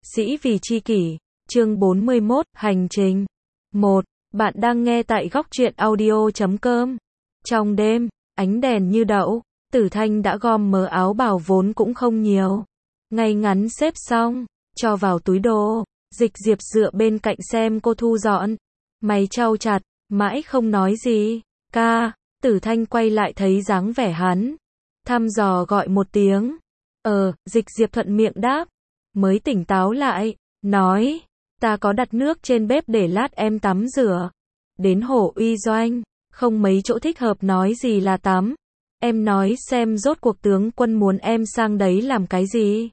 Sĩ vì chi kỷ, chương 41, hành trình. 1. Bạn đang nghe tại góc truyện audio.com. Trong đêm, ánh đèn như đậu, Tử Thanh đã gom mớ áo bào vốn cũng không nhiều. Ngay ngắn xếp xong, cho vào túi đồ. Dịch Diệp dựa bên cạnh xem cô thu dọn. Mày trao chặt, mãi không nói gì. Ca, Tử Thanh quay lại thấy dáng vẻ hắn. Thăm dò gọi một tiếng. Dịch Diệp thuận miệng đáp. Mới tỉnh táo lại, nói, ta có đặt nước trên bếp để lát em tắm rửa. Đến Hồ Uy Doanh, không mấy chỗ thích hợp nói gì là tắm. Em nói xem rốt cuộc tướng quân muốn em sang đấy làm cái gì?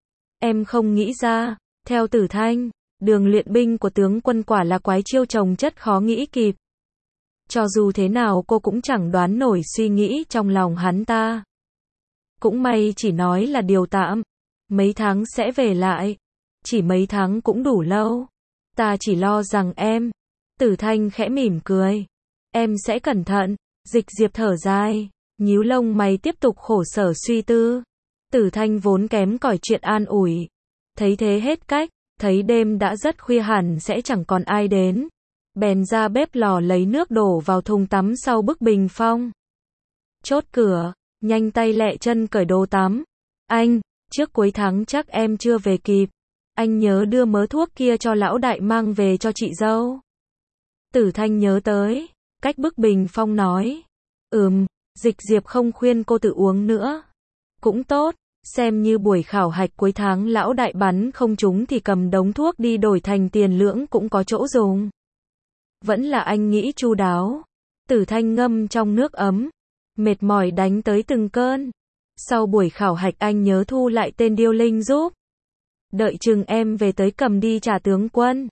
Em không nghĩ ra. Theo Tử Thanh, đường luyện binh của tướng quân quả là quái chiêu trồng chất khó nghĩ kịp. Cho dù thế nào cô cũng chẳng đoán nổi suy nghĩ trong lòng hắn ta. Cũng may chỉ nói là điều tạm. Mấy tháng sẽ về lại. Chỉ mấy tháng cũng đủ lâu. Ta chỉ lo rằng em. Tử Thanh khẽ mỉm cười. Em sẽ cẩn thận. Dịch Diệp thở dài. Nhíu lông mày tiếp tục khổ sở suy tư. Tử Thanh vốn kém cỏi chuyện an ủi. Thấy thế hết cách. Thấy đêm đã rất khuya hẳn sẽ chẳng còn ai đến. Bèn ra bếp lò lấy nước đổ vào thùng tắm sau bức bình phong. Chốt cửa. Nhanh tay lẹ chân cởi đồ tắm. Anh. Trước cuối tháng chắc em chưa về kịp. Anh nhớ đưa mớ thuốc kia cho lão đại mang về cho chị dâu. Tử Thanh nhớ tới. Cách bức bình phong nói. Dịch Diệp không khuyên cô tự uống nữa. Cũng tốt. Xem như buổi khảo hạch cuối tháng lão đại bắn không trúng thì cầm đống thuốc đi đổi thành tiền lưỡng cũng có chỗ dùng. Vẫn là anh nghĩ chu đáo. Tử Thanh ngâm trong nước ấm. Mệt mỏi đánh tới từng cơn. Sau buổi khảo hạch anh nhớ thu lại tên Điêu Linh giúp. Đợi chừng em về tới cầm đi trả tướng quân.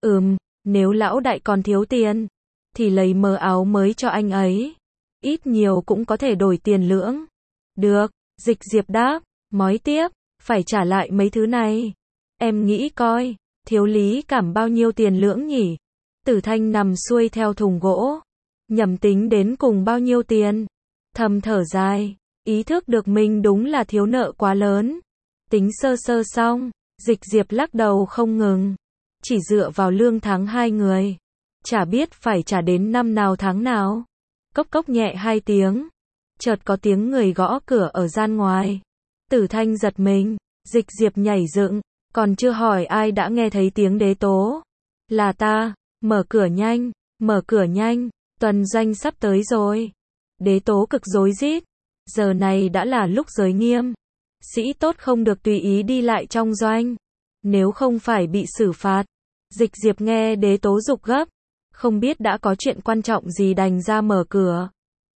Nếu lão đại còn thiếu tiền, thì lấy mớ áo mới cho anh ấy. Ít nhiều cũng có thể đổi tiền lưỡng. Được, Dịch Diệp đáp, mói tiếp, phải trả lại mấy thứ này. Em nghĩ coi, thiếu lý cảm bao nhiêu tiền lưỡng nhỉ? Tử Thanh nằm xuôi theo thùng gỗ. Nhẩm tính đến cùng bao nhiêu tiền. Thầm thở dài. Ý thức được mình đúng là thiếu nợ quá lớn. Tính sơ sơ xong, Dịch Diệp lắc đầu không ngừng. Chỉ dựa vào lương tháng 2 người. Chả biết phải trả đến năm nào tháng nào. Cốc cốc nhẹ 2 tiếng. Chợt có tiếng người gõ cửa ở gian ngoài. Tử Thanh giật mình. Dịch Diệp nhảy dựng. Còn chưa hỏi ai đã nghe thấy tiếng Đế Tố. Là ta. Mở cửa nhanh. Mở cửa nhanh. Tuần doanh sắp tới rồi. Đế Tố cực rối rít. Giờ này đã là lúc giới nghiêm. Sĩ tốt không được tùy ý đi lại trong doanh. Nếu không phải bị xử phạt. Dịch Diệp nghe Đế Tố giục gấp. Không biết đã có chuyện quan trọng gì đành ra mở cửa.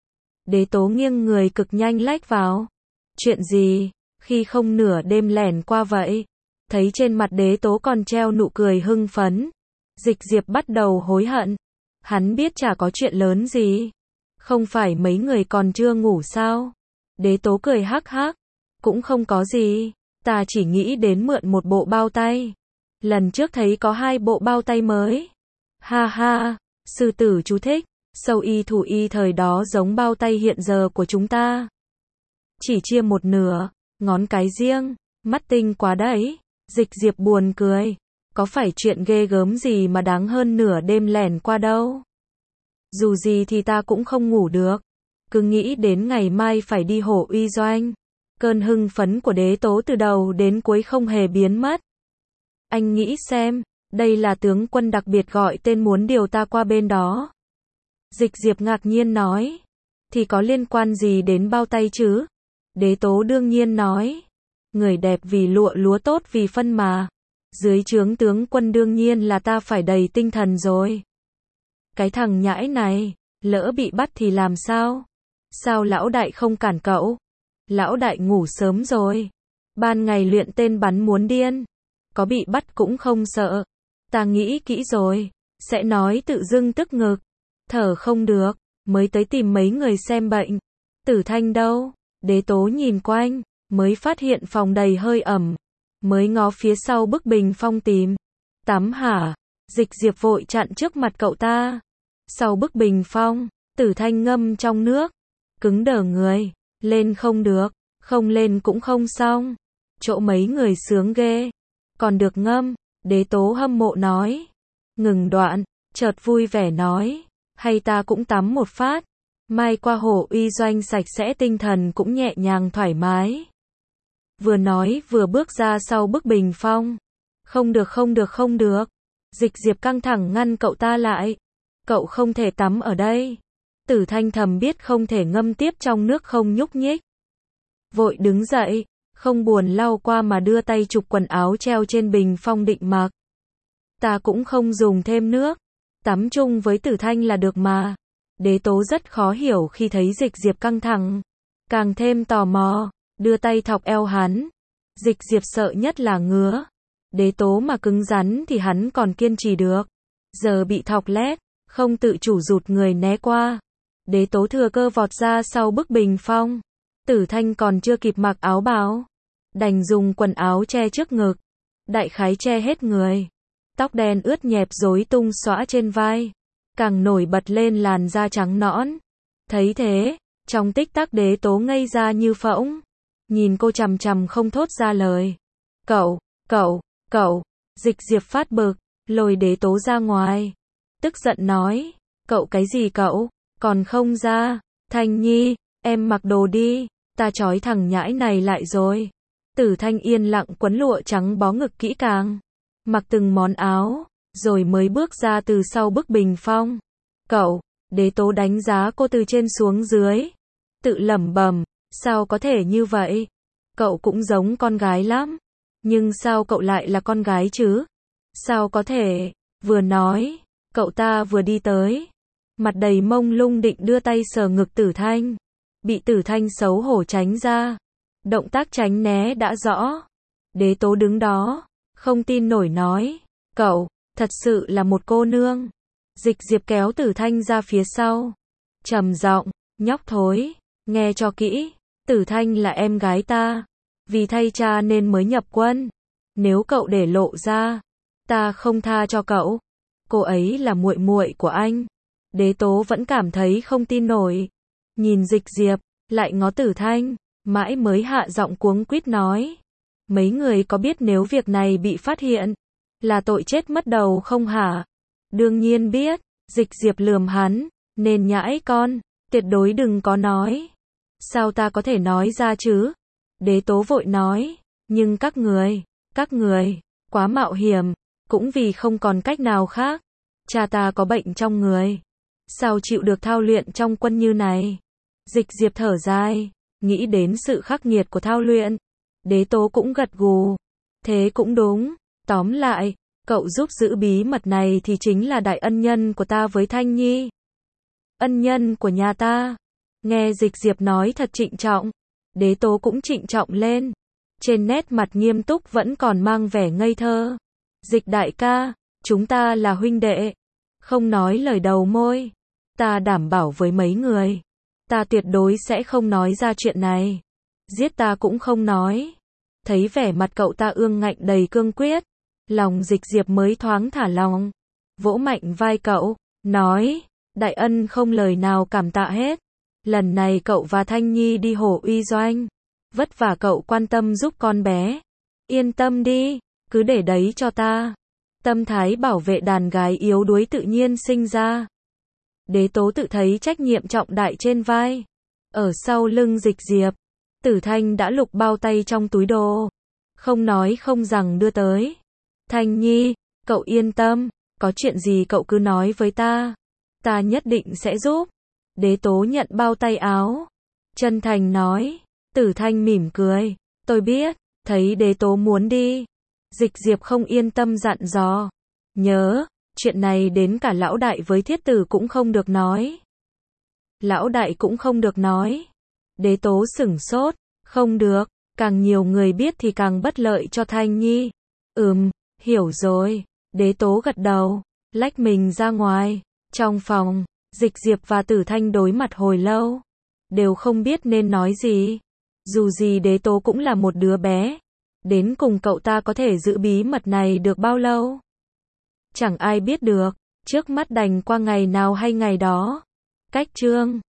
Đế Tố nghiêng người cực nhanh lách vào. Chuyện gì? Khi không nửa đêm lẻn qua vậy. Thấy trên mặt Đế Tố còn treo nụ cười hưng phấn. Dịch Diệp bắt đầu hối hận. Hắn biết chả có chuyện lớn gì. Không phải mấy người còn chưa ngủ sao? Đế Tố cười hắc hắc. Cũng không có gì. Ta chỉ nghĩ đến mượn một bộ bao tay. Lần trước thấy có 2 bộ bao tay mới. Ha ha, sư tử chú thích. Sâu y thủ y thời đó giống bao tay hiện giờ của chúng ta. Chỉ chia một nửa, ngón cái riêng. Mắt tinh quá đấy. Dịch Diệp buồn cười. Có phải chuyện ghê gớm gì mà đáng hơn nửa đêm lẻn qua đâu. Dù gì thì ta cũng không ngủ được. Cứ nghĩ đến ngày mai phải đi Hồ Uy Doanh. Cơn hưng phấn của Đế Tố từ đầu đến cuối không hề biến mất. Anh nghĩ xem, đây là tướng quân đặc biệt gọi tên muốn điều ta qua bên đó. Dịch Diệp ngạc nhiên nói. Thì có liên quan gì đến bao tay chứ? Đế Tố đương nhiên nói. Người đẹp vì lụa lúa tốt vì phân mà. Dưới trướng tướng quân đương nhiên là ta phải đầy tinh thần rồi. Cái thằng nhãi này, lỡ bị bắt thì làm sao? Sao lão đại không cản cậu? Lão đại ngủ sớm rồi. Ban ngày luyện tên bắn muốn điên. Có bị bắt cũng không sợ. Ta nghĩ kỹ rồi. Sẽ nói tự dưng tức ngực. Thở không được. Mới tới tìm mấy người xem bệnh. Tử Thanh đâu? Đế Tố nhìn quanh. Mới phát hiện phòng đầy hơi ẩm. Mới ngó phía sau bức bình phong tìm. Tắm hả? Dịch Diệp vội chặn trước mặt cậu ta. Sau bức bình phong, Tử Thanh ngâm trong nước. Cứng đờ người. Lên không được. Không lên cũng không xong. Chỗ mấy người sướng ghê. còn được ngâm, Đế Tố hâm mộ nói. Ngừng đoạn, chợt vui vẻ nói, hay ta cũng tắm một phát, mai qua hồ uy doanh sạch sẽ tinh thần cũng nhẹ nhàng thoải mái. Vừa nói vừa bước ra sau bức bình phong. Không được không được không được. Dịch Diệp căng thẳng ngăn cậu ta lại. Cậu không thể tắm ở đây. Tử Thanh thầm biết không thể ngâm tiếp trong nước không nhúc nhích. Vội đứng dậy, không buồn lau qua mà đưa tay chụp quần áo treo trên bình phong định mặc. Ta cũng không dùng thêm nước. Tắm chung với Tử Thanh là được mà. Đế Tố rất khó hiểu khi thấy Dịch Diệp căng thẳng. Càng thêm tò mò, đưa tay thọc eo hắn. Dịch Diệp sợ nhất là ngứa. Đế Tố mà cứng rắn thì hắn còn kiên trì được. Giờ bị thọc lét, không tự chủ rụt người né qua. Đế Tố thừa cơ vọt ra sau bức bình phong. Tử Thanh còn chưa kịp mặc áo bào, đành dùng quần áo che trước ngực, đại khái che hết người. Tóc đen ướt nhẹp rối tung xõa trên vai, càng nổi bật lên làn da trắng nõn. Thấy thế, trong tích tắc Đế Tố ngây ra như phỗng, nhìn cô chằm chằm không thốt ra lời. Cậu, Dịch Diệp phát bực, lôi Đế Tố ra ngoài, tức giận nói, cậu cái gì cậu, còn không ra, Thanh Nhi, em mặc đồ đi, ta trói thằng nhãi này lại rồi. Tử Thanh yên lặng quấn lụa trắng bó ngực kỹ càng, mặc từng món áo, rồi mới bước ra từ sau bức bình phong. Cậu, Đế Tố đánh giá cô từ trên xuống dưới, tự lẩm bẩm, sao có thể như vậy? Cậu cũng giống con gái lắm, nhưng sao cậu lại là con gái chứ? Sao có thể? Vừa nói, cậu ta vừa đi tới, mặt đầy mông lung định đưa tay sờ ngực Tử Thanh, bị Tử Thanh xấu hổ tránh ra. Động tác tránh né đã rõ. Đế Tố đứng đó, không tin nổi nói, cậu, thật sự là một cô nương. Dịch Diệp kéo Tử Thanh ra phía sau, trầm giọng, nhóc thối, nghe cho kỹ, Tử Thanh là em gái ta, vì thay cha nên mới nhập quân. Nếu cậu để lộ ra, ta không tha cho cậu. Cô ấy là muội muội của anh. Đế Tố vẫn cảm thấy không tin nổi, nhìn Dịch Diệp, lại ngó Tử Thanh, mãi mới hạ giọng cuống quýt nói, mấy người có biết nếu việc này bị phát hiện, là tội chết mất đầu không hả? Đương nhiên biết. Dịch Diệp lườm hắn, nên nhãi con, tuyệt đối đừng có nói. Sao ta có thể nói ra chứ? Đế Tố vội nói, nhưng các người, quá mạo hiểm, cũng vì không còn cách nào khác. Cha ta có bệnh trong người, sao chịu được thao luyện trong quân như này? Dịch Diệp thở dài, nghĩ đến sự khắc nghiệt của thao luyện. Đế Tố cũng gật gù, thế cũng đúng, tóm lại, cậu giúp giữ bí mật này thì chính là đại ân nhân của ta với Thanh Nhi. Ân nhân của nhà ta. Nghe Dịch Diệp nói thật trịnh trọng, Đế Tố cũng trịnh trọng lên, trên nét mặt nghiêm túc vẫn còn mang vẻ ngây thơ. Dịch đại ca, chúng ta là huynh đệ, không nói lời đầu môi, ta đảm bảo với mấy người, ta tuyệt đối sẽ không nói ra chuyện này, giết ta cũng không nói. Thấy vẻ mặt cậu ta ương ngạnh đầy cương quyết, lòng Dịch Diệp mới thoáng thả lòng, vỗ mạnh vai cậu, nói, đại ân không lời nào cảm tạ hết. Lần này cậu và Thanh Nhi đi Hồ Uy Doanh, vất vả cậu quan tâm giúp con bé. Yên tâm đi, cứ để đấy cho ta. Tâm thái bảo vệ đàn gái yếu đuối tự nhiên sinh ra. Đế Tố tự thấy trách nhiệm trọng đại trên vai. Ở sau lưng Dịch Diệp, Tử Thanh đã lục bao tay trong túi đồ, không nói không rằng đưa tới. Thanh Nhi, cậu yên tâm, có chuyện gì cậu cứ nói với ta nhất định sẽ giúp. Đế Tố nhận bao tay áo, chân thành nói. Tử Thanh mỉm cười, tôi biết. Thấy Đế Tố muốn đi, Dịch Diệp không yên tâm dặn dò, nhớ, chuyện này đến cả lão đại với thiết tử cũng không được nói. Lão đại cũng không được nói. Đế Tố sửng sốt, không được, càng nhiều người biết thì càng bất lợi cho Thanh Nhi. Hiểu rồi. Đế Tố gật đầu, lách mình ra ngoài. Trong phòng, Dịch Diệp và Tử Thanh đối mặt hồi lâu, đều không biết nên nói gì. Dù gì Đế Tố cũng là một đứa bé, đến cùng cậu ta có thể giữ bí mật này được bao lâu? Chẳng ai biết được, trước mắt đành qua ngày nào hay ngày đó. Cách chương